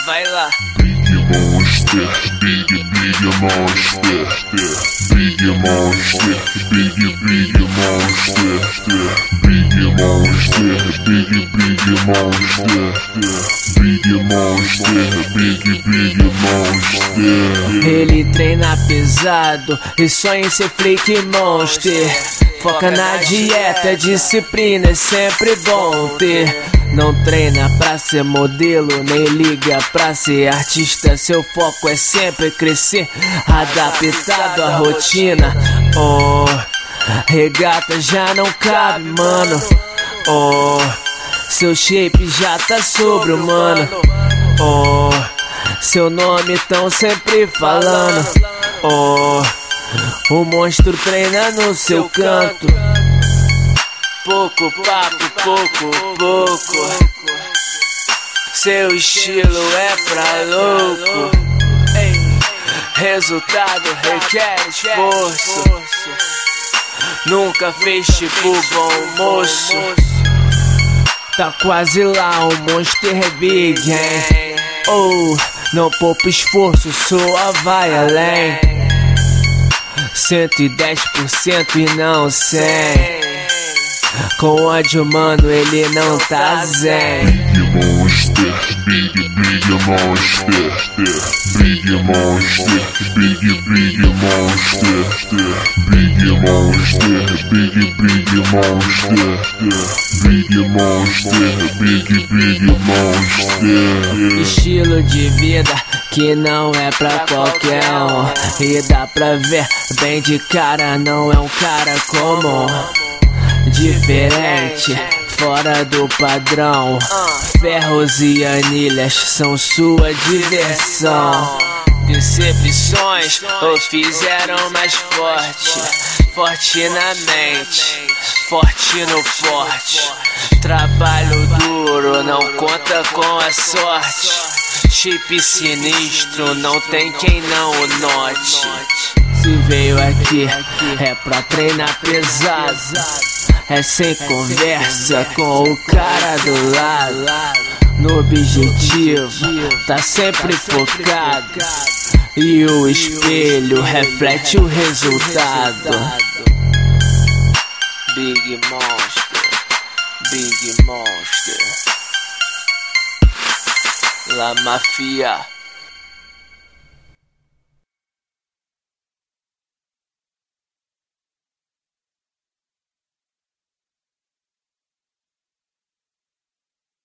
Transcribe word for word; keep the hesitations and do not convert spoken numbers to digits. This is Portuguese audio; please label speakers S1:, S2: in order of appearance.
S1: vai lá.
S2: Big Monster, Big Big Monster, Big Monster, Big Big Monster, Big Monster, Big Big Monster, Big Monster, Big Big Monster.
S1: Ele treina pesado e sonha em ser Freak Monster. Foca na dieta, disciplina é sempre bom ter. Não treina pra ser modelo, nem liga pra ser artista. Seu foco é sempre crescer, adaptado à rotina. Oh, regata já não cabe, mano. Oh, seu shape já tá sobre-humano. Oh, seu nome tão sempre falando. Oh, o monstro treina no seu canto. Pouco papo, pouco, pouco. Seu estilo é pra louco. Resultado requer esforço. Nunca fez tipo bom moço. Tá quase lá, o Monster é big, hein? Oh, não poupa esforço, sua vai além. Cento e dez por cento e não cem. Com ódio, mano, ele não tá zen.
S2: Big Monster, Big Big Monster, Big Monster, Big Big Monster, Big Monster, Big Big Monster, Big Monster, Big Big Monster.
S1: Estilo de vida que não é pra qualquer um. E dá pra ver bem de cara, não é um cara comum. Diferente, fora do padrão. Ferros e anilhas são sua diversão. Decepções o fizeram mais forte. Forte na mente, forte no forte. Trabalho duro, não conta com a sorte. Chip sinistro, não tem quem não o note. Se veio aqui, é pra treinar pesado. É sem conversa com o cara do lado. No objetivo, tá sempre focado. E o espelho reflete o resultado. Big Monster, Big Monster, La Mafia.